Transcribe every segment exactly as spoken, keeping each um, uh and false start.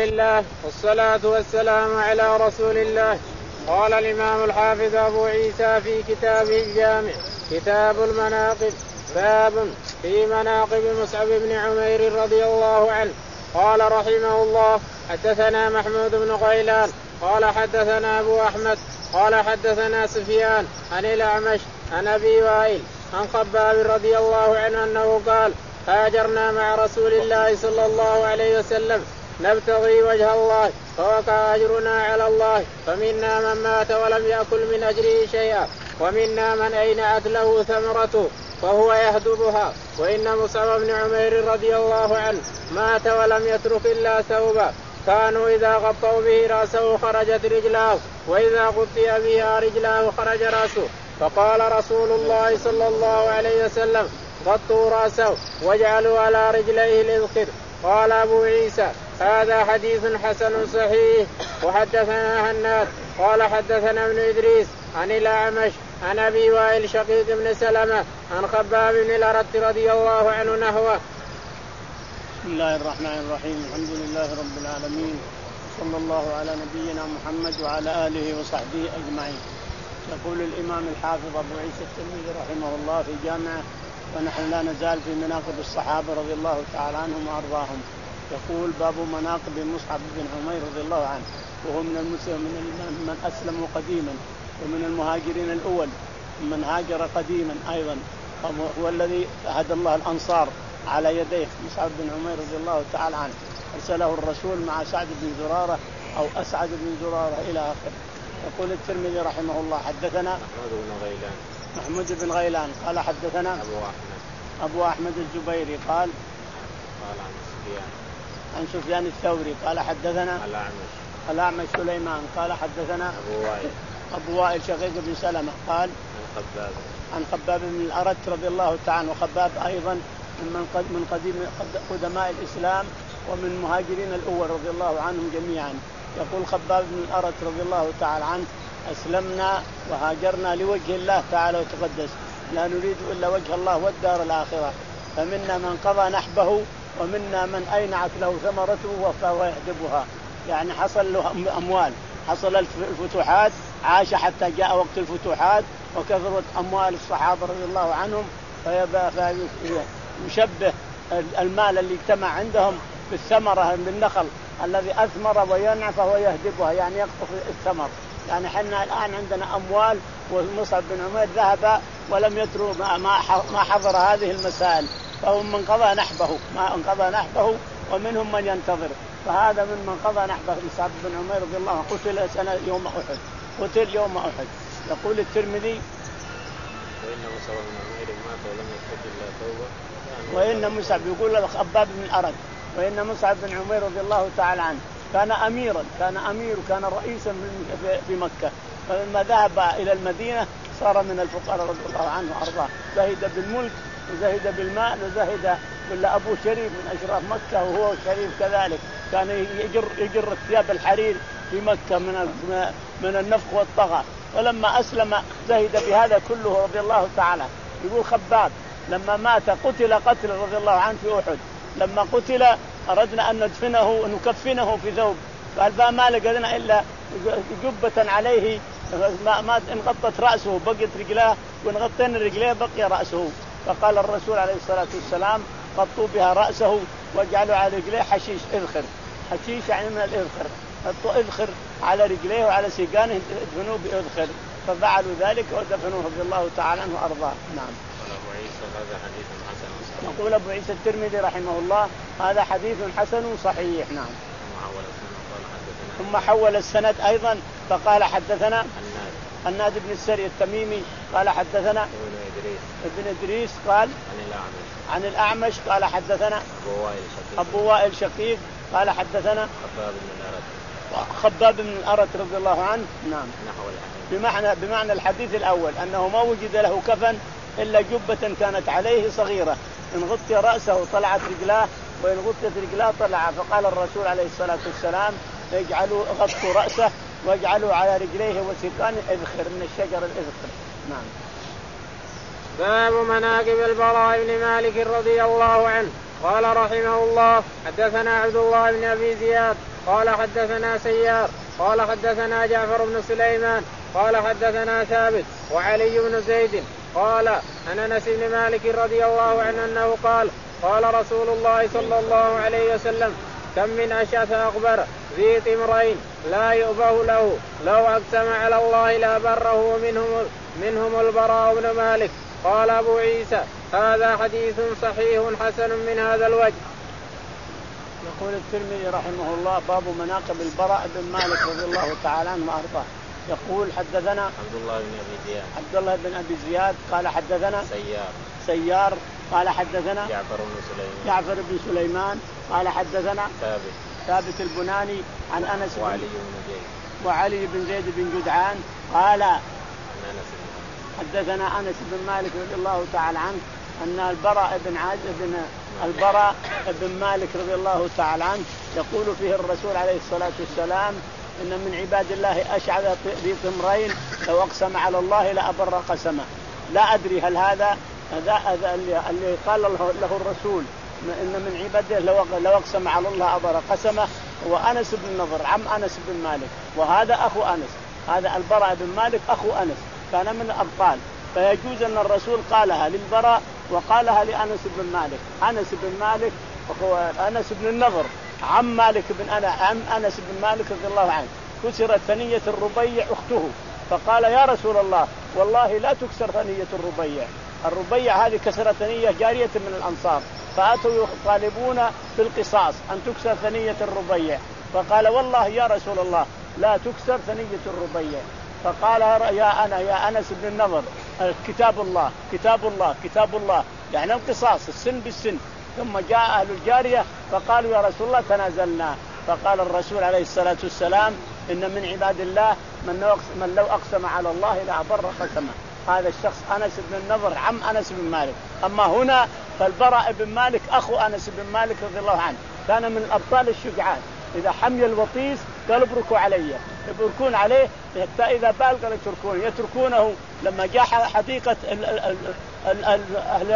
لله والصلاة والسلام على رسول الله. قال الإمام الحافظ أبو عيسى في كتابه الجامع كتاب المناقب باب في مناقب مصعب بن عمير رضي الله عنه. قال رحمه الله حدثنا محمود بن غيلان قال حدثنا أبو أحمد قال حدثنا سفيان عن الأعمش عن أبي وائل عن خباب رضي الله عنه أنه قال هاجرنا مع رسول الله صلى الله عليه وسلم نبتغي وجه الله فوقع أجرنا على الله فمنا من مات ولم يأكل من أجره شيئا ومنا من أينعت له ثمرته فهو يهدبها. وإن مصعب بن عمير رضي الله عنه مات ولم يترك إلا ثوبا كانوا إذا غطوا به رأسه خرجت رجلاه وإذا غطي بها رجلاه خرج رأسه. فقال رسول الله صلى الله عليه وسلم غطوا رأسه واجعلوا على رجليه الإذخر. قال أبو عيسى هذا حديث حسن صحيح. وحدثنا هناد قال حدثنا ابن إدريس عن الأعمش عن أبي وائل شقيق بن سلمة عن خباب بن الأرت رضي الله عنه نحوه. بسم الله الرحمن الرحيم الحمد لله رب العالمين صلى الله على نبينا محمد وعلى آله وصحبه أجمعين. يقول الإمام الحافظ أبو عيسى الترمذي رحمه الله في جامعه ونحن لا نزال في مناقب الصحابة رضي الله تعالى عنهم وأرضاهم. يقول باب مناقب مصعب بن عمير رضي الله عنه وهو من المسلمين من أسلموا قديما ومن المهاجرين الأول من هاجر قديما أيضا هو الذي هدى الله الأنصار على يديه. مصعب بن عمير رضي الله تعالى عنه أرسله الرسول مع سعد بن زرارة أو أسعد بن زرارة إلى آخره. يقول الترمذي رحمه الله حدثنا محمود بن غيلان محمود بن غيلان قال حدثنا أبو أحمد أبو أحمد الزبيري قال قال عن سفيان عن سفيان الثوري قال حدثنا الأعمش الأعمش سليمان قال حدثنا أبو وائل أبو وائل شقيق بن سلمة قال عن خباب عن خباب بن الأرت رضي الله تعالى. وخباب أيضا من قد من قديم قدماء الإسلام ومن مهاجرين الأول رضي الله عنهم جميعا. يقول خباب بن الأرت رضي الله تعالى عنه أسلمنا وهاجرنا لوجه الله تعالى وتقدس لا نريد إلا وجه الله والدار الآخرة فمنا من قضى نحبه ومنا من أينعت له ثمرته فهو يهدبها. يعني حصل له أموال حصل الفتوحات عاش حتى جاء وقت الفتوحات وكثرت أموال الصحابة رضي الله عنهم فيشبه المال اللي اجتمع عندهم بالثمرة بالنخل الذي أثمر وينعى فهو يهدبها يعني يقطف الثمر. يعني حنا الآن عندنا أموال ومصعب بن عمير ذهب ولم يترك ما حضر هذه المسائل فهم من قضى نحبه ما انقضى نحبه ومنهم من ينتظر. فهذا من من قضى نحبه مصعب بن عمير رضي الله عنه قتل سنة يوم أحد قتل يوم أحد. يقول الترمذي وإن مصعب بن عمير مات ولم يترك إلا توبة. وإن مصعب يقول خباب بن الأرت وإن مصعب بن عمير رضي الله تعالى عنه كان أميرا كان أمير كان رئيسا في مكة فلما ذهب إلى المدينة صار من الفقراء رضي الله عنه وأرضاه. زهد بالملك وزهد بالمال وزهد ولا أبو شريف من أشراف مكة وهو شريف كذلك كان يجر يجر الثياب الحرير في مكة من من النفخ والطغى. ولما أسلم زهد بهذا كله رضي الله تعالى. يقول خباب لما مات قتل قتل رضي الله عنه في أحد. لما قتل أردنا أن ندفنه ونكفنه في ثوب قال فما لقينا إلا جبة عليه ما, ما انغطت رأسه بقيت رجلاه وانغطينا رجليه بقي رأسه. فقال الرسول عليه الصلاة والسلام غطوا بها رأسه واجعلوا على رجليه حشيش إذخر. حشيش يعني من الإذخر حطوا إذخر على رجليه وعلى سيقانه ادفنوه بإذخر. ففعلوا ذلك ودفنوه رضي الله تعالى عنه وأرضاه. نعم. يقول أبو عيسى الترمذي رحمه الله هذا حديث حسن صحيح. نعم. ثم حول السند أيضا فقال حدثنا الناد بن السري التميمي قال حدثنا ابن إدريس ابن إدريس قال عن الأعمش عن الأعمش قال حدثنا أبو وائل شقيق أبو وائل شقيق قال حدثنا خباب بن الأرت خباب بن الأرت رضي الله عنه. نعم. نحو الحديث بمعنى بمعنى الحديث الأول أنه ما وجد له كفن إلا جبة كانت عليه صغيرة إن غطي رأسه طلعت رجلاه وإن غطت رجلاه طلع. فقال الرسول عليه الصلاة والسلام اجعلوا غطوا رأسه واجعلوا على رجليه وسيقانه إذخر من الشجر الإذخر. نعم. باب مناقب البراء بن مالك رضي الله عنه. قال رحمه الله حدثنا عبد الله بن أبي زياد قال حدثنا سيار قال حدثنا جعفر بن سليمان قال حدثنا ثابت وعلي بن زيد قال عن انس بن مالك رضي الله عنه انه قال قال رسول الله صلى الله عليه وسلم كم من أشعث أغبر ذي طمرين لا يؤبه له لو أقسم على الله لا بره منهم, منهم البراء بن مالك. قال أبو عيسى هذا حديث صحيح حسن من هذا الوجه. يقول الترمذي رحمه الله باب مناقب البراء بن مالك رضي الله تعالى عنه وأرضاه. يقول حدثنا عبد الله بن أبي زياد عبد الله بن أبي زياد قال حدثنا سيار سيار قال حدثنا جعفر بن سليمان جعفر بن سليمان قال حدثنا ثابت ثابت البناني عن أنس وعلي بن زيد وعلي بن زيد بن جدعان قال أنس حدثنا أنس بن مالك رضي الله تعالى عنه أن البراء بن عازب بن البراء بن مالك رضي الله تعالى عنه يقول فيه الرسول عليه الصلاة والسلام إن من عباد الله أشعث ذي طمرين لو أقسم على الله لأبر قسمه. لا أدري هل هذا هذا اللي قال له الرسول إن من عباده لو أقسم على الله أبر قسمه هو أنس بن النضر عم أنس بن مالك، وهذا أخو أنس، هذا البراء بن مالك أخو أنس كان من الأبطال، فيجوز أن الرسول قالها للبراء وقالها لأنس بن مالك. أنس بن مالك وهو أنس بن النضر عم مالك بن أنا عم أنس بن مالك رضي الله عنه، كسرت ثنية الربيع أخته، فقال يا رسول الله والله لا تكسر ثنية الربيع. الربيع هذه كسرت ثنية جارية من الأنصار، فأتوا يطالبون بالقصاص أن تكسر ثنية الربيع، فقال والله يا رسول الله لا تكسر ثنية الربيع. فقال يا أنا يا أنس بن النضر كتاب الله كتاب الله كتاب الله، يعني القصاص السن بالسن. ثم جاء أهل الجارية فقالوا يا رسول الله تنازلنا، فقال الرسول عليه الصلاة والسلام إن من عباد الله من لو أقسم على الله لأبر قسمه. هذا الشخص أنس بن النضر عم أنس بن مالك. أما هنا فالبراء بن مالك أخو أنس بن مالك رضي الله عنه، كان من الأبطال الشجعان، إذا حمي الوطيس قالوا ابركوا علي، يبركون عليه حتى إذا بال قالوا يتركونه يتركونه. لما جاء حديقة أهل,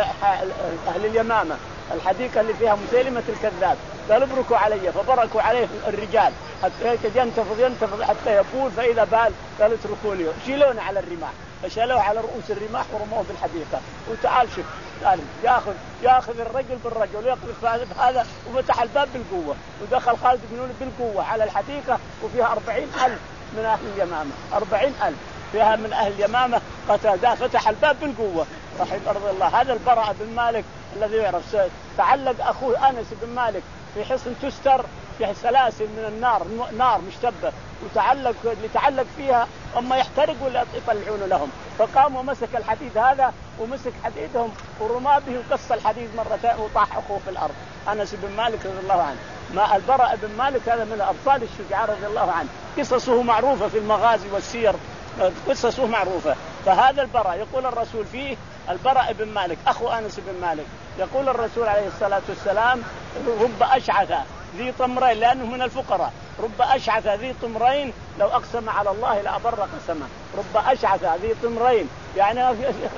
أهل اليمامة، الحديقة اللي فيها مسيلمة الكذاب، قالوا ابركوا علي، فبركوا عليه الرجال حتى ينتفض ينتفض حتى يبول، فإذا بال قالوا اتركوني، شيلونه على الرماح، فشالوه على رؤوس الرماح ورموه بالحديقة. وتعال شوف قال ياخذ ياخذ الرجل بالرجل ويقذف هذا، وفتح الباب بالقوة ودخل خالد بن الوليد بالقوة على الحديقة، وفيها أربعين ألف من أهل اليمامة، أربعين ألف فيها من أهل اليمامة قتادة، فتح الباب بالقوة رحمه رضي الله. هذا البراء بن مالك الذي يعرف تعلق أخوه أنس بن مالك في حصن تستر فيها سلاسل من النار، نار مشتبه، وتعلق لتعلق فيها أما يحترق ولا يطلعون لهم، فقام ومسك الحديد هذا ومسك حديدهم ورمى به وقص الحديد مرتين وطاح أخوه في الأرض أنس بن مالك رضي الله عنه. ما البراء بن مالك هذا من أبطال الشجعان رضي الله عنه، قصصه معروفة في المغازي والسير، قصصه معروفة. فهذا البراء يقول الرسول فيه البراء بن مالك أخو أنس بن مالك، يقول الرسول عليه الصلاة والسلام رب أشعث ذي طمرين، لأنه من الفقراء، رب أشعث ذي طمرين لو أقسم على الله لأبر قسمه. رب أشعث ذي طمرين يعني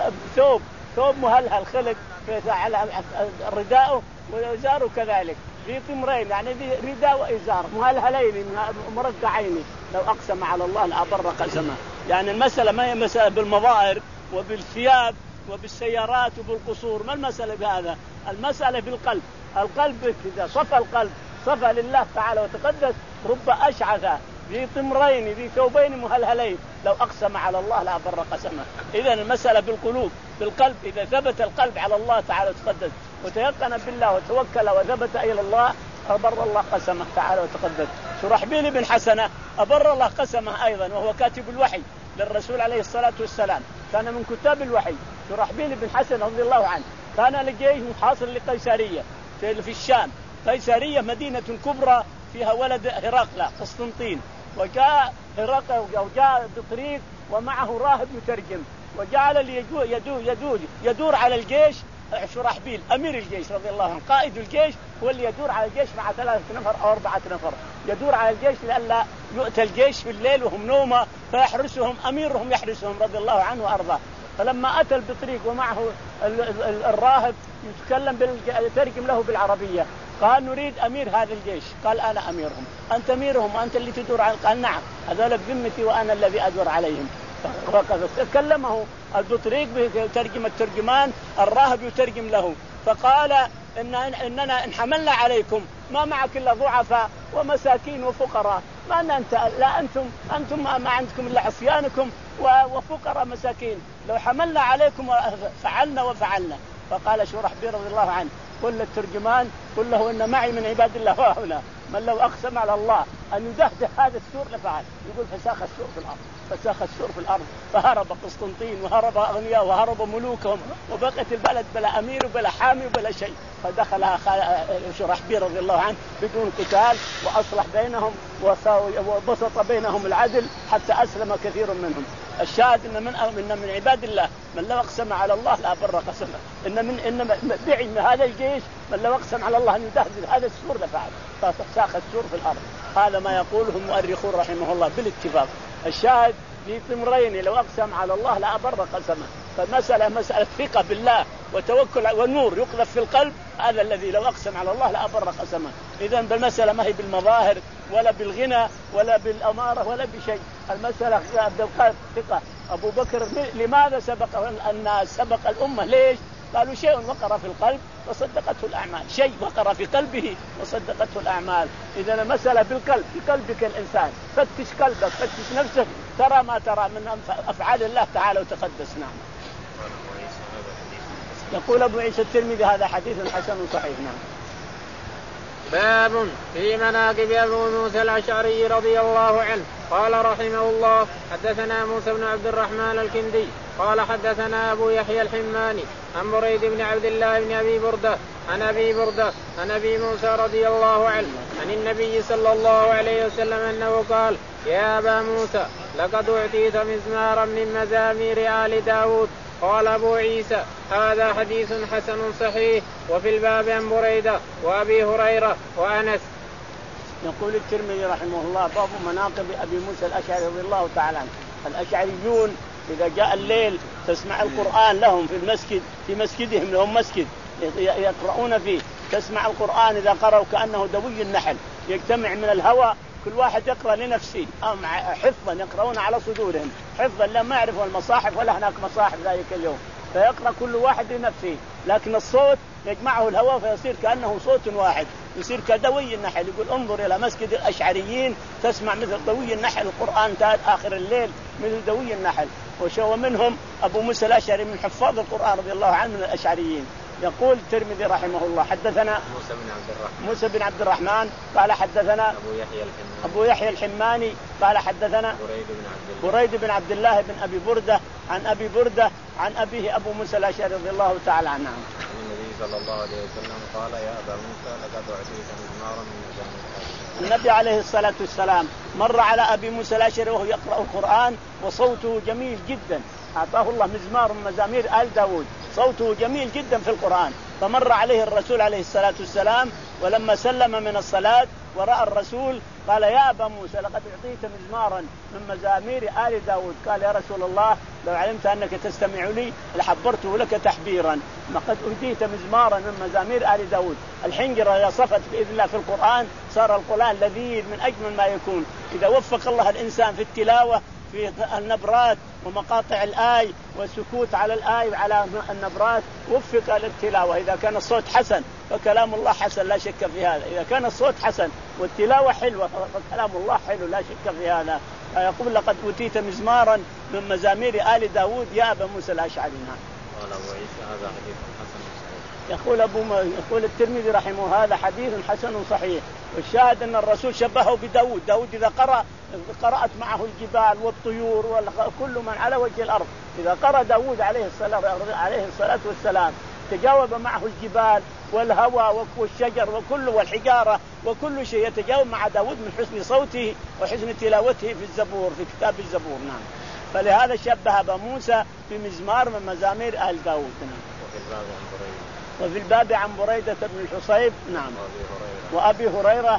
ثوب ثوب مهلهل خلق على رداءه وإزاره كذلك، ذي طمرين يعني ذي رداء وإزار مهلهلين مرقعين لو أقسم على الله لأبر قسمه. يعني المسألة ما هي مسألة بالمظاهر وبالثياب وبالسيارات وبالقصور، ما المسألة بهذا، المسألة بالقلب. القلب إذا صفى القلب صفى لله تعالى وتقدس. رب أشعث ذي طمرين ذي ثوبين مهلهلين لو أقسم على الله لأبر قسمه. إذن المسألة بالقلوب بالقلب، إذا ثبت القلب على الله تعالى وتقدس وتيقن بالله وتوكل وثبت إلى الله أبر الله قسمه تعالى وتقدس. شرحبيل بن حسنة أبر الله قسمه أيضا، وهو كاتب الوحي للرسول عليه الصلاة والسلام، كان من كتاب الوحي. شرحبيل بن حسنة رضي الله عنه كان لجيه محاصر لقيسارية في الشام. قيسارية مدينة كبرى فيها ولد هرقل قسطنطين، وجاء هرقل وجاء بطريق ومعه راهب يترجم، وجعل يدور, يدور, يدور على الجيش. شرحبيل أمير الجيش رضي الله عنه قائد الجيش هو اللي يدور على الجيش مع ثلاثة نفر أو أربعة نفر، يدور على الجيش لئلا يؤتى الجيش في الليل وهم نومة، فيحرسهم أميرهم يحرسهم رضي الله عنه وأرضاه. فلما أتى البطريق ومعه الراهب يتكلم يترجم له بالعربية، قال نريد أمير هذا الجيش. قال أنا أميرهم. أنت أميرهم وأنت اللي تدور على. قال نعم هذول بذمتي وأنا الذي أدور عليهم. فكلمه البطريق بترجم الترجمان الراهب يترجم له فقال إن إننا إن حملنا عليكم ما معك إلا ضعفاء ومساكين وفقراء. ما أن أنت لا أنتم أنتم ما عندكم إلا عصيانكم وفقراء مساكين. لو حملنا عليكم فعلنا وفعلنا. فقال شرحبيل رضي الله عنه قل للترجمان قل له إن معي من عباد الله هؤلاء من لو أقسم على الله أن يدهده هذا السور لفعل. يقول فساخ السور في الأرض فساخ السور في الأرض فهرب قسطنطين وهرب أغنياء وهرب ملوكهم وبقت البلد بلا أمير وبلا حامي وبلا شيء. فدخلها شرحبيل رضي الله عنه بدون قتال وأصلح بينهم وبسط بينهم العدل حتى أسلم كثير منهم. الشاهد إن من إن من عباد الله من لو أقسم على الله لا بر قسمه. إن من إن دعي من هذا الجيش من لو أقسم على الله أن يدهد هذا السور لفعل. فساخ السور في الأرض. هذا ما يقوله المؤرخون رحمه الله بالاتفاق. الشاهد في تمرين لو أقسم على الله لا بر قسمه. فالمسألة مسألة ثقة بالله وتوكل ونور يقذف في القلب. هذا الذي لو أقسم على الله لا بر قسمه. إذن بالمسألة ما هي بالمظاهر ولا بالغنى ولا بالأمارة ولا بشيء. المسألة بالقلب ثقة. أبو بكر لماذا سبق الناس سبق الأمة ليش؟ قالوا شيء وقر في القلب وصدقته الأعمال. شيء وقر في قلبه وصدقته الأعمال. إذا المسألة بالقلب في قلبك الإنسان. فتش قلبك فتش نفسك ترى ما ترى من أفعال الله تعالى وتقدس. نعم. يقول أبو عيسى الترمذي هذا حديث حسن صحيح. نعم. باب في مناقب أبو موسى الأشعري رضي الله عنه. قال رحمه الله حدثنا موسى بن عبد الرحمن الكندي قال حدثنا أبو يحيى الحماني عن بريد بن عبد الله بن أبي بردة عن أبي بردة عن أبي موسى رضي الله عنه عن النبي صلى الله عليه وسلم أنه قال يا أبا موسى لقد أعطيت مزمارا من مزامير آل داود. قال أبو عيسى هذا حديث حسن صحيح. وفي الباب عن بريدة وأبي هريرة وأنس. يقول الترمذي رحمه الله باب مناقب أبي موسى الأشعري رضي الله تعالى عنه. الأشعريون إذا جاء الليل تسمع القرآن لهم في المسجد في مسجدهم لهم مسجد يقرؤون فيه. تسمع القرآن إذا قرأوا كأنه دوي النحل يجتمع من الهواء كل واحد يقرأ لنفسه أم حفظا يقرؤون على صدورهم حفظا لا ما يعرفوا المصاحف ولا هناك مصاحف ذلك اليوم فيقرأ كل واحد لنفسه. لكن الصوت يجمعه الهواء فيصير كأنه صوت واحد يصير كدوي النحل. يقول انظر إلى مسجد الأشعريين تسمع مثل دوي النحل القرآن آخر الليل مثل دوي النحل. وشو منهم أبو موسى الأشعري من حفاظ القرآن رضي الله عنه من الأشعريين. يقول الترمذي رحمه الله حدثنا موسى بن عبد الرحمن موسى بن عبد الرحمن قال حدثنا أبو يحيى الحماني أبو يحيى الحماني قال حدثنا بريد بن عبد الله بريد بن عبد الله بن أبي بردة عن أبي بردة عن أبيه أبو موسى الأشعري رضي الله تعالى عنه. النبي صلى الله عليه وسلم قال يا أبا موسى لقد أعطيت مزمارا من مزامير. النبي عليه الصلاة والسلام مر على أبي موسى الأشعري وهو يقرأ القرآن وصوته جميل جدا. أعطاه الله مزمار من مزامير آل داود صوته جميل جدا في القرآن. فمر عليه الرسول عليه الصلاة والسلام ولما سلم من الصلاة ورأى الرسول قال يا أبا موسى لقد أعطيت مزمارا من مزامير آل داود. قال يا رسول الله لو علمت أنك تستمع لي لحبرته لك تحبيرا. لقد أعطيت مزمارا من مزامير آل داود. الحنجرة إذا صفت بإذن الله في القرآن صار القرآن لذيذ من أجمل ما يكون. إذا وفق الله الإنسان في التلاوة في النبرات ومقاطع الآي والسكوت على الآي وعلى النبرات وفق للتلاوة. إذا كان الصوت حسن فكلام الله حسن لا شك في هذا. إذا كان الصوت حسن والتلاوة حلوة فكلام الله حلو لا شك في هذا. يقول لقد أوتيت مزمارا من مزامير آل داود يا أبا موسى الأشعري. قال أبو عيسى هذا حديث حسن صحيح. يقول أبو يقول الترمذي رحمه هذا حديث حسن صحيح. والشاهد أن الرسول شبهه بداود. داود إذا قرأ قرأت معه الجبال والطيور وكل من على وجه الأرض. إذا قرأ داود عليه الصلاة عليه الصلاة والسلام تجاوب معه الجبال والهواء والشجر وكل والحجارة وكل شيء يتجاوب مع داود من حسن صوته وحسن تلاوته في الزبور في كتاب الزبور. نعم. فلهذا شبه أبا موسى بمزمار من مزامير آل داود. نعم. وفي الباب عن بريدة بن الحصيب. نعم. وأبي هريرة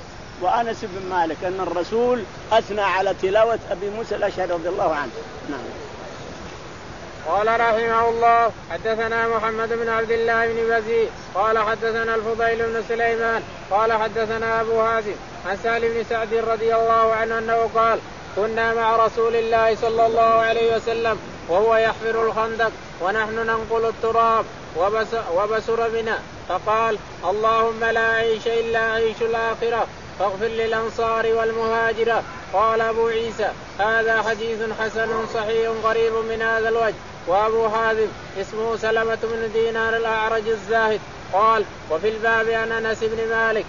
وأنس بن مالك أن الرسول أثنى على تلاوة أبي موسى الأشعري رضي الله عنه. نعم. قال رحمه الله حدثنا محمد بن عبد الله بن بزيد قال حدثنا الفضيل بن سليمان قال حدثنا أبو هازم عن سالم بن سعد رضي الله عنه أنه قال كنا مع رسول الله صلى الله عليه وسلم وهو يحفر الخندق ونحن ننقل التراب وبسر بنا فقال اللهم لا عيش إلا عيش الآخرة فاغفر للأنصار والمهاجرة. قال أبو عيسى هذا حديث حسن صحيح قريب من هذا الوجه. وأبو حازم اسمه سلمة بن دينار الأعرج الزاهد. قال وفي الباب عن أنس بن مالك.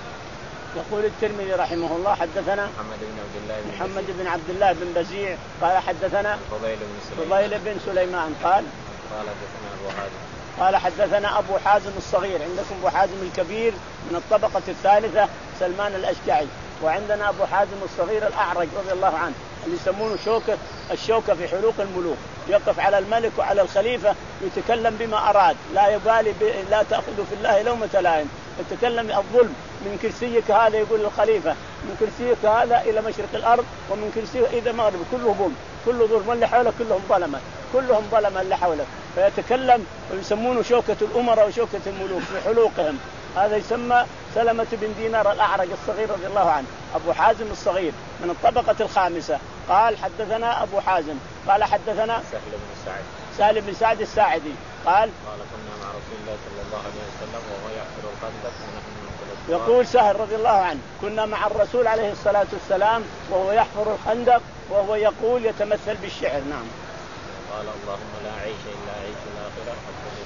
يقول الترمذي رحمه الله حدثنا محمد بن عبد الله بن محمد بن عبد الله بن بزيع قال حدثنا فضيل بن سليمان فضيل بن سليمان قال قال حدثنا أبو حازم قال حدثنا أبو حازم الصغير. عندكم أبو حازم الكبير من الطبقة الثالثة سلمان الأشجعي، وعندنا أبو حازم الصغير الأعرج رضي الله عنه اللي يسمونه شوكة الشوكة في حلوق الملوك، يقف على الملك وعلى الخليفة يتكلم بما أراد لا يبالي لا تأخذ في الله لومة لائم. يتكلم الظلم من كرسيك هذا يقول للخليفة من كرسيك هذا إلى مشرق الأرض ومن كرسيك إلى مغرب كله ظلم كله ظلم واللي حولك كلهم ظلمة كلهم ظلمة اللي حولك. فيتكلم ويسمونه شوكة الأمراء وشوكة الملوك في حلوقهم. هذا يسمى سلمة بن دينار الأعرج الصغير رضي الله عنه أبو حازم الصغير من الطبقة الخامسة. قال حدثنا أبو حازم قال حدثنا سهل بن سعد سالم بن سعد الساعدي قال قال كنا مع رسول الله صلى الله عليه وسلم وهو يحفر الخندق ونحن ننقل التراب. يقول سهل رضي الله عنه كنا مع الرسول عليه الصلاة والسلام وهو يحفر الخندق وهو يقول يتمثل بالشعر. نعم. قال اللهم لا عيش إلا عيش الآخرة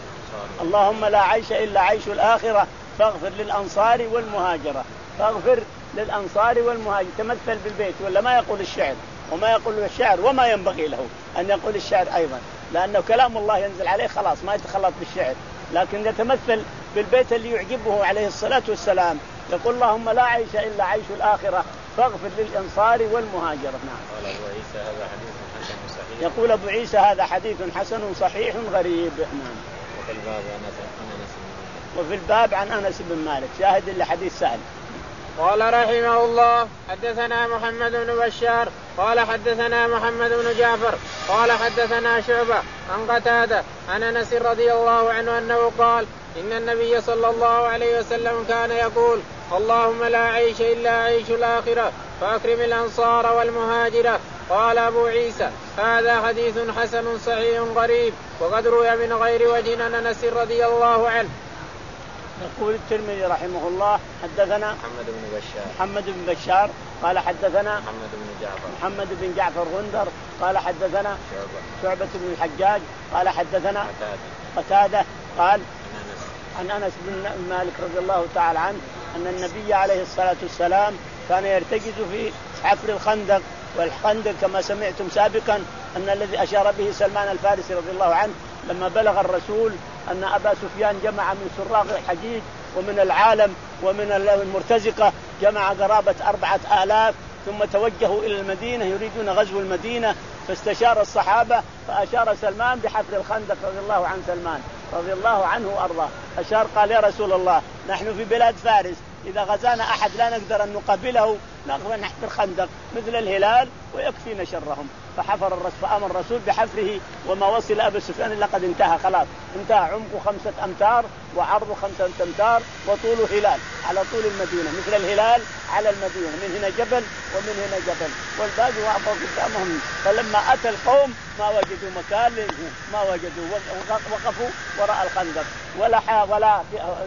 اللهم لا عيش إلا عيش الآخرة فاغفر للأنصار والمهاجرة. فاغفر للأنصار والمهاجرة تمثل بالبيت ولا ما يقول الشعر وما يقول الشعر وما ينبغي له أن يقول الشعر أيضا لأنه كلام الله ينزل عليه خلاص ما يتخلط بالشعر، لكن يتمثل بالبيت اللي يعجبه عليه الصلاة والسلام. يقول اللهم لا عيش إلا عيش الآخرة فاغفر للأنصار والمهاجرة. نعم. قال أبو عيسى هذا حديث حسن صحيح. يقول أبو عيسى هذا حديث حسن صحيح غريب. نعم. وفي الباب عن أنس بن مالك. وفي الباب عن أنس بن مالك شاهد لحديث سهل. قال رحمه الله حدثنا محمد بن بشار قال حدثنا محمد بن جعفر قال حدثنا شعبة عن قتادة عن أنس رضي الله عنه أنه قال إن النبي صلى الله عليه وسلم كان يقول اللهم لا عيش إلا عيش الآخرة فأكرم الأنصار والمهاجرة. قال أبو عيسى هذا حديث حسن صحيح قريب وقد روي من غير وجه عن أنس رضي الله عنه. يقول الترمذي رحمه الله حدثنا محمد بن بشار محمد بن بشار قال حدثنا محمد بن جعفر محمد بن جعفر غندر قال حدثنا شعبة شعبة بن الحجاج قال حدثنا قتادة قتادة قال عن عن أنس بن مالك رضي الله تعالى عنه أن النبي عليه الصلاة والسلام كان يرتكز في حفر الخندق. والخندق كما سمعتم سابقا أن الذي أشار به سلمان الفارسي رضي الله عنه لما بلغ الرسول أن أبا سفيان جمع من سراغ الحجيج ومن العالم ومن المرتزقة جمع قرابة أربعة آلاف ثم توجهوا إلى المدينة يريدون غزو المدينة، فاستشار الصحابة فأشار سلمان بحفر الخندق رضي الله عن سلمان رضي الله عنه وأرضاه. أشار قال يا رسول الله نحن في بلاد فارس إذا غزانا أحد لا نقدر أن نقابله نحفر خندق مثل الهلال ويكفينا شرهم. فحفر الرسول فأمر الرسول بحفره وما وصل أبا سفيان إلا قد انتهى خلاص انتهى عمقه خمسة أمتار وعرضه خمسة أمتار وطوله هلال على طول المدينة مثل الهلال على المدينة من هنا جبل ومن هنا جبل والباقي وقفوا قدامهم. فلما أتى القوم ما وجدوا مكان ما وجدوا وقفوا وراء الخندق ولا ولا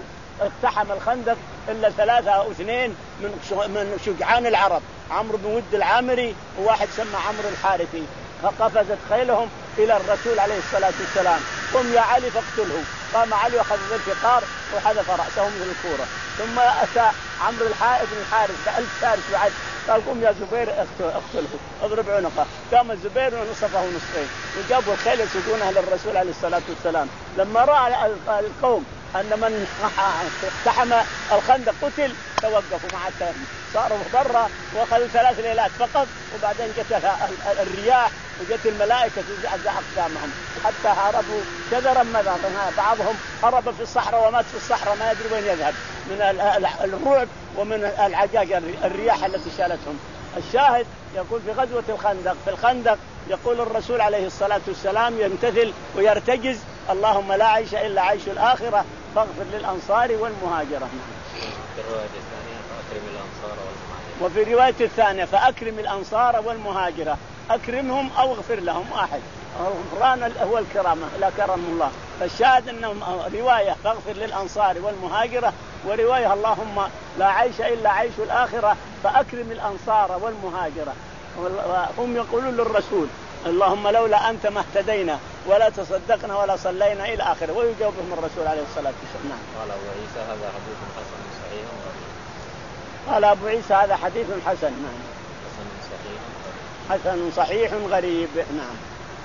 اقتحم الخندق إلا ثلاثة أو اثنين من من شجعان العرب عمرو بن ود العامري وواحد سمى عمرو الحارثي. فقفزت خيلهم إلى الرسول عليه الصلاة والسلام قم يا علي فاقتله. قام علي وأخذ بالفقار وحذف رأسه مثل الكورة. ثم أتى عمرو بن الحارث بألف فارس وعد قال قم يا زبير اقتله اضرب عنقه. قام الزبير ونصفه نصفين وجابوا الخيل يسوقونها للرسول عليه الصلاة والسلام. لما رأى القوم أن من اقتحم الخندق قتل توقفوا مع التهم صاروا برا وأخذوا ثلاث ليلات فقط وبعدين جت الرياح وجت الملائكة تزعزع أقدامهم حتى هربوا كذرا مذرا. بعضهم هرب في الصحراء ومات في الصحراء ما يدري وين يذهب من الرعب ومن العجاج الرياح التي شالتهم. الشاهد يقول في غزوة الخندق، في الخندق يقول الرسول عليه الصلاة والسلام يمتثل ويرتجز: اللهم لا عيش إلا عيش الآخرة فاغفر للأنصار والمهاجرة. في الرواية الثانية فأكرم الأنصار والمهاجرة. وفي الرواية الثانية فأكرم الأنصار والمهاجرة، أكرمهم أو اغفر لهم، واحد. الغفران هو الكرامة، لا كرم الله. فالشاهد أنهم رواية فاغفر للأنصار والمهاجرة، ورواية اللهم لا عيش إلا عيش الآخرة فأكرم الأنصار والمهاجرة. هم يقولون للرسول: اللهم لولا أنت ما اهتدينا ولا تصدقنا ولا صلينا إلى آخره، ويجاوبهم الرسول عليه الصلاة والسلام. قال أبو عيسى هذا حديث حسن صحيح. قال أبو عيسى هذا حديث حسن. نعم. حسن صحيح. حسن صحيح غريب. نعم.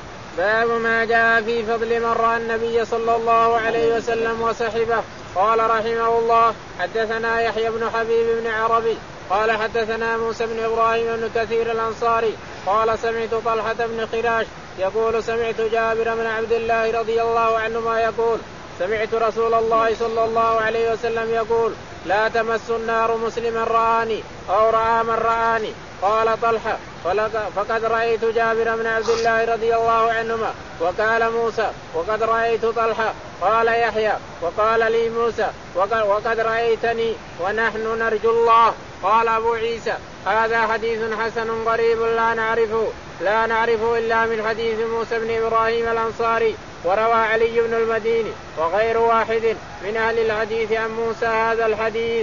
باب ما جاء في فضل من رأى النبي صلى الله عليه وسلم وصحبه. قال رحمه الله: حدثنا يحيى بن حبيب بن عربي قال حدثنا موسى بن إبراهيم بن كثير الأنصاري قال سمعت طلحة بن خراش يقول سمعت جابر بن عبد الله رضي الله عنهما يقول سمعت رسول الله صلى الله عليه وسلم يقول: لا تمس النار مسلما رآني أو رأى من رآني. قال طلحة: فقد رأيت جابر بن عبد الله رضي الله عنهما. وقال موسى: وقد رأيت طلحة. قال يحيى: وقال لي موسى: وقد رأيتني ونحن نرجو الله. قال أبو عيسى: هذا حديث حسن غريب لا نعرفه لا نعرفه إلا من حديث موسى بن إبراهيم الأنصاري، وروى علي بن المديني وغير واحد من أهل الحديث عن موسى هذا الحديث.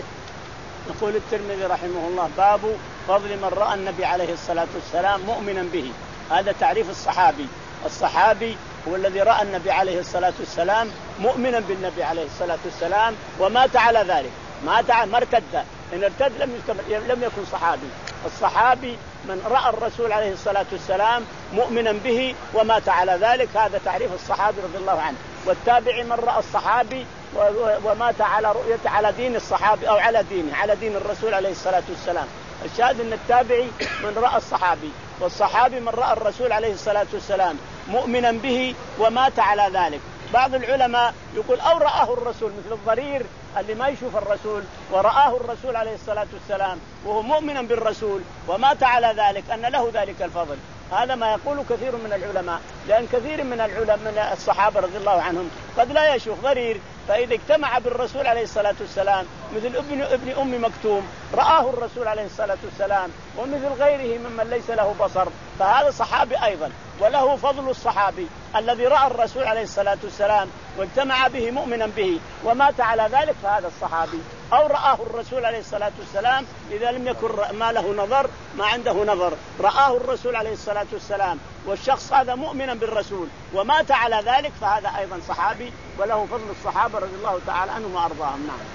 يقول الترمذي رحمه الله: باب فضل من رأى النبي عليه الصلاة والسلام مؤمنا به. هذا تعريف الصحابي. الصحابي هو الذي رأى النبي عليه الصلاة والسلام مؤمنا بالنبي عليه الصلاة والسلام ومات على ذلك، مات ما ارتد. إن ارتد لم لم يكن صحابي. الصحابي من رأى الرسول عليه الصلاة والسلام مؤمنا به ومات على ذلك، هذا تعريف الصحابي رضي الله عنه. والتابعي من رأى الصحابي ومات على رؤيته على دين الصحابي أو على دينه على دين الرسول عليه الصلاة والسلام. الشاهد أن التابعي من رأى الصحابي، والصحابي من رأى الرسول عليه الصلاة والسلام مؤمنا به ومات على ذلك. بعض العلماء يقول: أو رآه الرسول، مثل الضرير اللي ما يشوف الرسول ورآه الرسول عليه الصلاة والسلام وهو مؤمنا بالرسول ومات على ذلك، أن له ذلك الفضل. هذا ما يقول كثير من العلماء، لأن كثير من العلماء من الصحابة رضي الله عنهم قد لا يشوف ضرير، فإذا اجتمع بالرسول عليه الصلاة والسلام مثل ابن ابن أم مكتوم رآه الرسول عليه الصلاة والسلام، ومثل غيره ممن ليس له بصر، فهذا صحابي أيضا وله فضل الصحابي الذي رأى الرسول عليه الصلاة والسلام واجتمع به مؤمنا به ومات على ذلك، فهذا الصحابي. أو رآه الرسول عليه الصلاة والسلام إذا لم يكن ما له نظر ما عنده نظر، رآه الرسول عليه الصلاة والسلام والشخص هذا مؤمنا بالرسول ومات على ذلك، فهذا أيضا صحابي وله فضل الصحابة رضي الله تعالى عنهم وأرضاهم. نعم.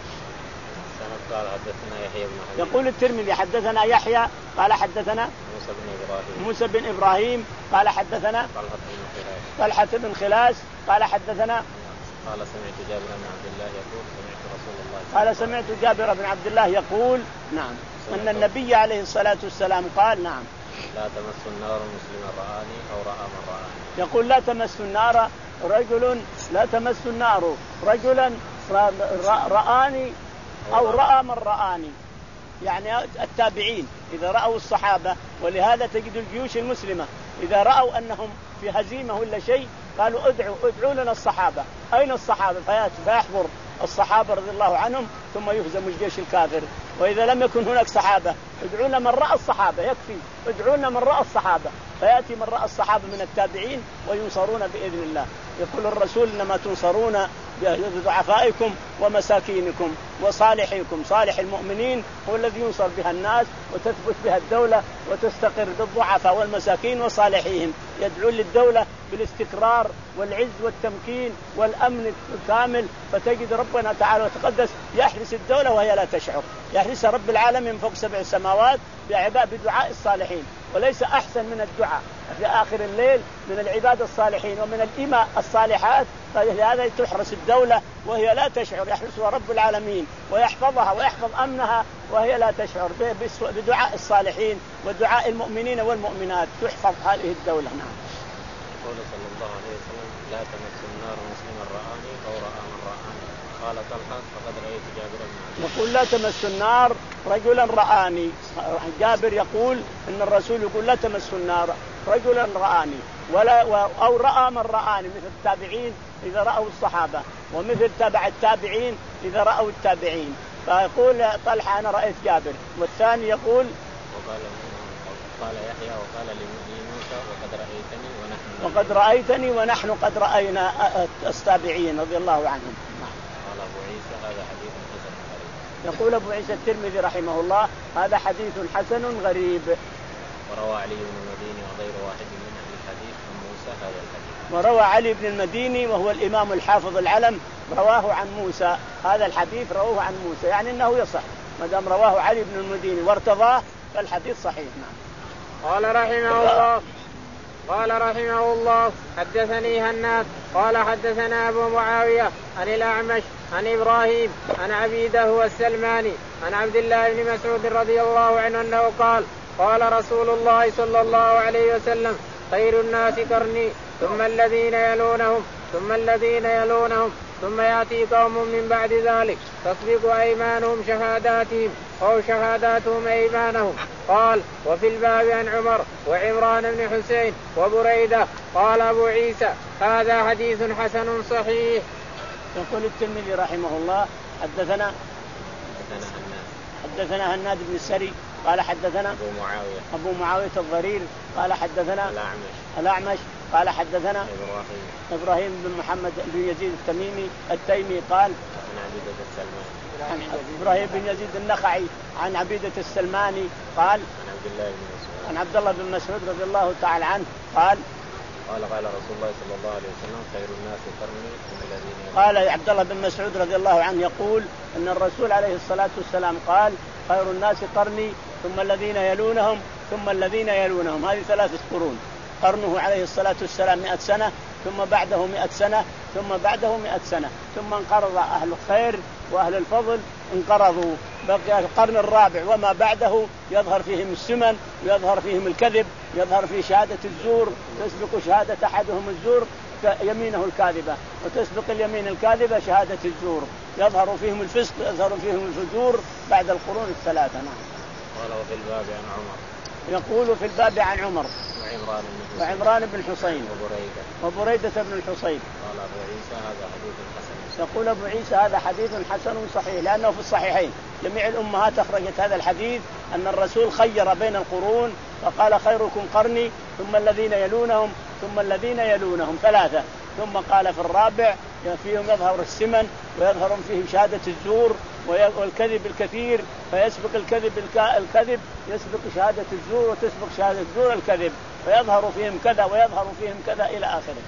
قال حدثنا يحيى بن حبيب. يقول الترمذي: حدثنا يحيى قال حدثنا موسى بن إبراهيم موسى بن إبراهيم قال حدثنا طلحة بن خلاس قال حدثنا قال سمعت جابر بن عبد الله يقول سمعت رسول الله قال سمعت جابر بن عبد الله يقول نعم أن النبي عليه الصلاة والسلام قال: نعم لا تمس النار مسلما رآني أو رأى من رآني. يقول: لا تمس النار رجل لا تمس النار رجلا رآني أو رأى من رآني، يعني التابعين إذا رأوا الصحابة. ولهذا تجد الجيوش المسلمة إذا رأوا أنهم في هزيمة ولا شيء قالوا: ادعوا ادعوا لنا الصحابة، أين الصحابة؟ فيحضر الصحابة رضي الله عنهم ثم يهزم الجيش الكافر. وإذا لم يكن هناك صحابة ادعوا لنا من رأى الصحابة، يكفي ادعوا لنا من رأى الصحابة، فيأتي من رأى الصحابة من التابعين وينصرون بإذن الله. يقول الرسول: إنما تنصرون بضعفائكم ومساكينكم وصالحيكم. صالح المؤمنين هو الذي ينصر بها الناس وتثبت بها الدولة وتستقر بالضعفاء والمساكين وصالحيهم. يدعون للدولة بالاستقرار والعز والتمكين والأمن الكامل، فتجد ربنا تعالى وتقدس يحرس الدولة وهي لا تشعر، يحرسها رب العالمين من فوق سبع سماوات بدعاء الصالحين. وليس أحسن من الدعاء في آخر الليل من العباد الصالحين ومن الإماء الصالحات، فلهذا تحرس الدولة وهي لا تشعر، يحرسها رب العالمين ويحفظها ويحفظ أمنها وهي لا تشعر. بدعاء الصالحين ودعاء المؤمنين والمؤمنات تحفظ هذه الدولة. نعم. قال صلى الله عليه وسلم: لا تمس النار مسلما رآني أو رأى من رآني. قال طلحة فقد رأيت جابر بن عبد يقول لا تمس النار رجلا رآني. جابر يقول إن الرسول يقول لا تمس النار رجلا رآني ولا أو رأى من رآني، مثل التابعين إذا رأوا الصحابة، ومثل تابع التابعين إذا رأوا التابعين. فيقول طلحة أنا رأيت جابر. والثاني يقول وقال قال يحيى وقال لموسى وقد رأيتني ونحن وقد رأيتني ونحن قد رأينا التابعين رضي الله عنهم. قال أبو عيسى هذا حديث حسن غريب. يقول أبو عيسى الترمذي رحمه الله هذا حديث حسن غريب. وروى علي بن المديني وغير واحد من أهل الحديث عن موسى هذا الحديث. وروى علي بن المديني وهو الإمام الحافظ العلم رواه عن موسى هذا الحديث، رواه عن موسى، يعني أنه يصح ما دام رواه علي بن المديني وارتضاه فالحديث صحيح. نعم. قال رحمه الله قال رحمه الله حدثني هناد قال حدثنا أبو معاوية عن الأعمش عن إبراهيم عن عبيده هو السلماني عن عبد الله بن مسعود رضي الله عنه أنه قال قال رسول الله صلى الله عليه وسلم خير الناس قرني ثم الذين يلونهم ثم الذين يلونهم ثم يأتي قوم من بعد ذلك تسبق أيمانهم شهاداتهم أو شهاداتهم أيمانهم. قال وفي الباب عن عمر وعمران بن حسين وبريدة. قال أبو عيسى هذا حديث حسن صحيح. يقول الترمذي رحمه الله حدثنا حدثنا هناد بن السري قال حدثنا أبو معاوية أبو معاوية الضرير قال حدثنا الأعمش الأعمش قال حدثنا إبراهيم إبراهيم بن محمد بن يزيد التميمي التيمي قال عن عبيدة السلماني عن إبراهيم بن يزيد النخعي عن عبيدة السلماني قال عن عبد الله بن مسعود عن عبد الله بن مسعود رضي الله تعالى عنه قال قال قال رسول الله صلى الله عليه وسلم خير الناس قرني ثم الذين قال عبد الله بن مسعود رضي الله عنه يقول أن الرسول عليه الصلاة والسلام قال خير الناس قرني ثم الذين يلونهم ثم الذين يلونهم. هذه ثلاثة قرون. قرنه عليه الصلاة والسلام مئة سنة ثم بعده مئة سنة ثم بعده مئة سنة ثم انقرض أهل الخير وأهل الفضل انقرضوا. بقي القرن الرابع وما بعده يظهر فيهم السمن ويظهر فيهم الكذب، يظهر في شهادة الزور، تسبق شهادة أحدهم الزور يمينه الكاذبة وتسبق اليمين الكاذبة شهادة الزور، يظهر فيهم الفسق يظهر فيهم الفجور بعد القرون الثلاثة. نعم. قال وفي الباب عن عمر يقول في الباب عن عمر وعمران بن وعمران بن حسين وبريدة وبريدة بن الحصين. قال أبو عيسى هذا حديث حسن. يقول أبو عيسى هذا حديث حسن صحيح لأنه في الصحيحين جميع الأمهات أخرجت هذا الحديث أن الرسول خير بين القرون فقال خيركم قرني ثم الذين يلونهم ثم الذين يلونهم ثلاثة، ثم قال في الرابع فيهم يظهر السمن ويظهر فيهم شهادة الزور والكذب الكثير فيسبق الكذب الكذب يسبق شهادة الزور وتسبق شهادة الزور الكذب فيظهر فيهم كذا ويظهر فيهم كذا إلى آخره.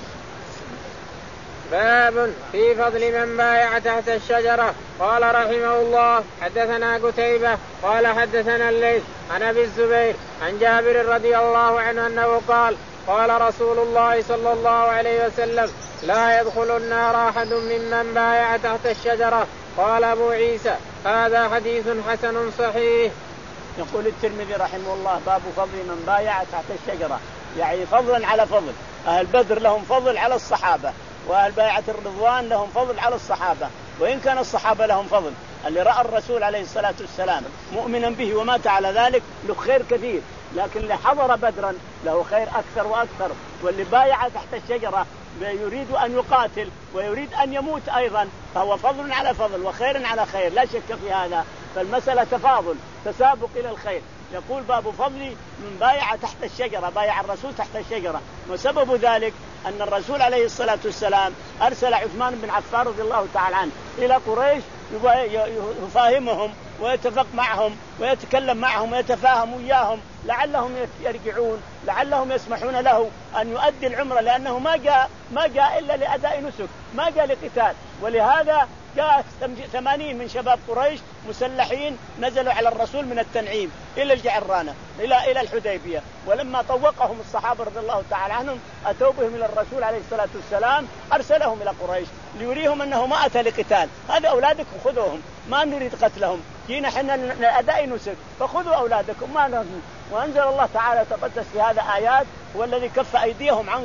باب في فضل من بايع تحت الشجرة. قال رحمه الله حدثنا قتيبة قال حدثنا الليث عن أبي الزبير عن جابر رضي الله عنه أنه قال قال رسول الله صلى الله عليه وسلم لا يدخل النار أحد ممن بايع تحت الشجرة. قال أبو عيسى هذا حديث حسن صحيح. يقول الترمذي رحمه الله باب فضل من بايع تحت الشجرة، يعني فضلا على فضل. أهل بدر لهم فضل على الصحابة وأهل بايعة الرضوان لهم فضل على الصحابة، وإن كان الصحابة لهم فضل. اللي رأى الرسول عليه الصلاة والسلام مؤمنا به ومات على ذلك له خير كثير، لكن اللي حضر بدرا له خير أكثر وأكثر. واللي بايع تحت الشجرة يريد أن يقاتل ويريد أن يموت أيضا فهو فضل على فضل وخير على خير لا شك في هذا. فالمسألة تفاضل تسابق إلى الخير. يقول باب فضل من بايع تحت الشجرة، بايع الرسول تحت الشجرة. وسبب ذلك أن الرسول عليه الصلاة والسلام أرسل عثمان بن عفان رضي الله تعالى عنه إلى قريش يفاهمهم ويتفق معهم ويتكلم معهم ويتفاهم وياهم لعلهم يرجعون، لعلهم يسمحون له أن يؤدي العمرة، لأنه ما جاء ما جاء إلا لأداء نسك، ما جاء لقتال. ولهذا جاء ثمانين من شباب قريش مسلحين نزلوا على الرسول من التنعيم إلى الجعرانة إلى إلى الحديبية. ولما طوقهم الصحابة رضي الله تعالى عنهم أتوا بهم إلى الرسول عليه الصلاة والسلام أرسلهم إلى قريش ليريهم أنه ما أتى لقتال، هذا أولادكم خذوهم ما نريد قتلهم، جينا حنا لأداء نسك فخذوا أولادكم ما نريد. وأنزل الله تعالى تقدس في هذا آيات هو الذي كف أيديهم عنكم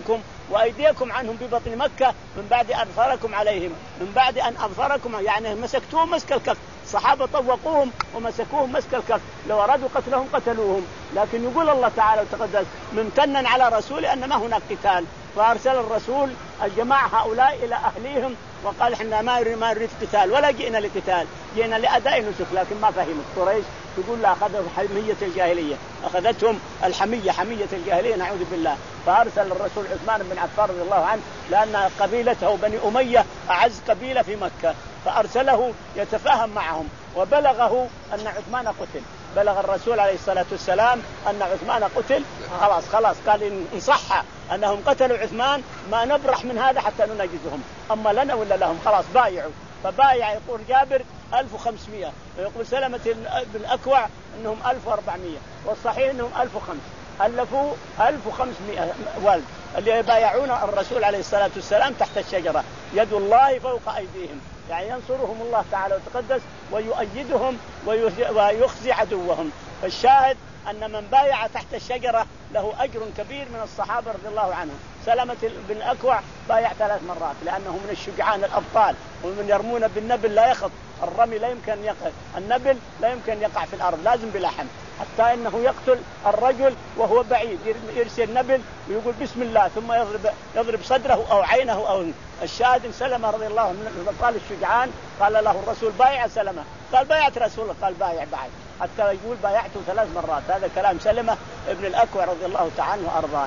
وأيديكم عنهم ببطن مكة من بعد أن أظفركم عليهم، من بعد أن أظفركم يعني مسكتوهم مسك الكف، الصحابة طوقوهم ومسكوهم مسك الكف، لو أرادوا قتلهم قتلوهم، لكن يقول الله تعالى وتقدس ممتنا على رسوله أن ما هناك قتال، فأرسل الرسول الجماعة هؤلاء إلى أهليهم وقال إحنا ما ما نريد قتال ولا جئنا لقتال، جئنا لأداء نسك، لكن ما فهمت قريش، تقول لا أخذهم حمية الجاهلية، أخذتهم الحمية حمية الجاهلية نعوذ بالله. فأرسل الرسول عثمان بن عفان رضي الله عنه لأن قبيلته بني أمية أعز قبيلة في مكة، فأرسله يتفاهم معهم، وبلغه أن عثمان قتل، بلغ الرسول عليه الصلاة والسلام أن عثمان قتل، خلاص خلاص قال إن صح أنهم قتلوا عثمان ما نبرح من هذا حتى ننجزهم، أما لنا ولا لهم، خلاص بايعوا. فبايع يقول جابر ألف وخمسمائة، ويقول سلمة بن الأكوع أنهم ألف وأربعمائة، والصحيح أنهم ألف وخمسمائة، ألفوا ألف وخمسمائة والد اللي يبايعون الرسول عليه الصلاة والسلام تحت الشجرة، يد الله فوق أيديهم، يعني ينصرهم الله تعالى وتقدس ويؤيدهم ويخزي عدوهم. فالشاهد أن من بايع تحت الشجرة له أجر كبير من الصحابة رضي الله عنهم. سلمة بن الأكوع بايع ثلاث مرات لأنه من الشجعان الأبطال، ومن يرمون بالنبل لا يخط، الرمي لا يمكن يقع، النبل لا يمكن يقع في الأرض لازم بلحم، حتى إنه يقتل الرجل وهو بعيد، يرسل نبل ويقول بسم الله ثم يضرب يضرب صدره أو عينه أو الشاهد. سلمة رضي الله عنه من الأبطال الشجعان، قال له الرسول بايع سلمة، قال بايعت رسول الله، قال بايع بعد، حتى يقول بايعته ثلاث مرات. هذا كلام سلمة ابن الأكوع رضي الله تعالى عنه وأرضاه.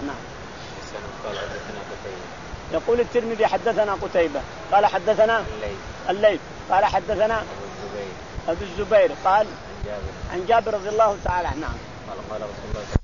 يقول الترمذي حدثنا قتيبة قال حدثنا الليث قال حدثنا أبو الزبير قال عن جابر رضي الله تعالى عنه. قال قال رسول الله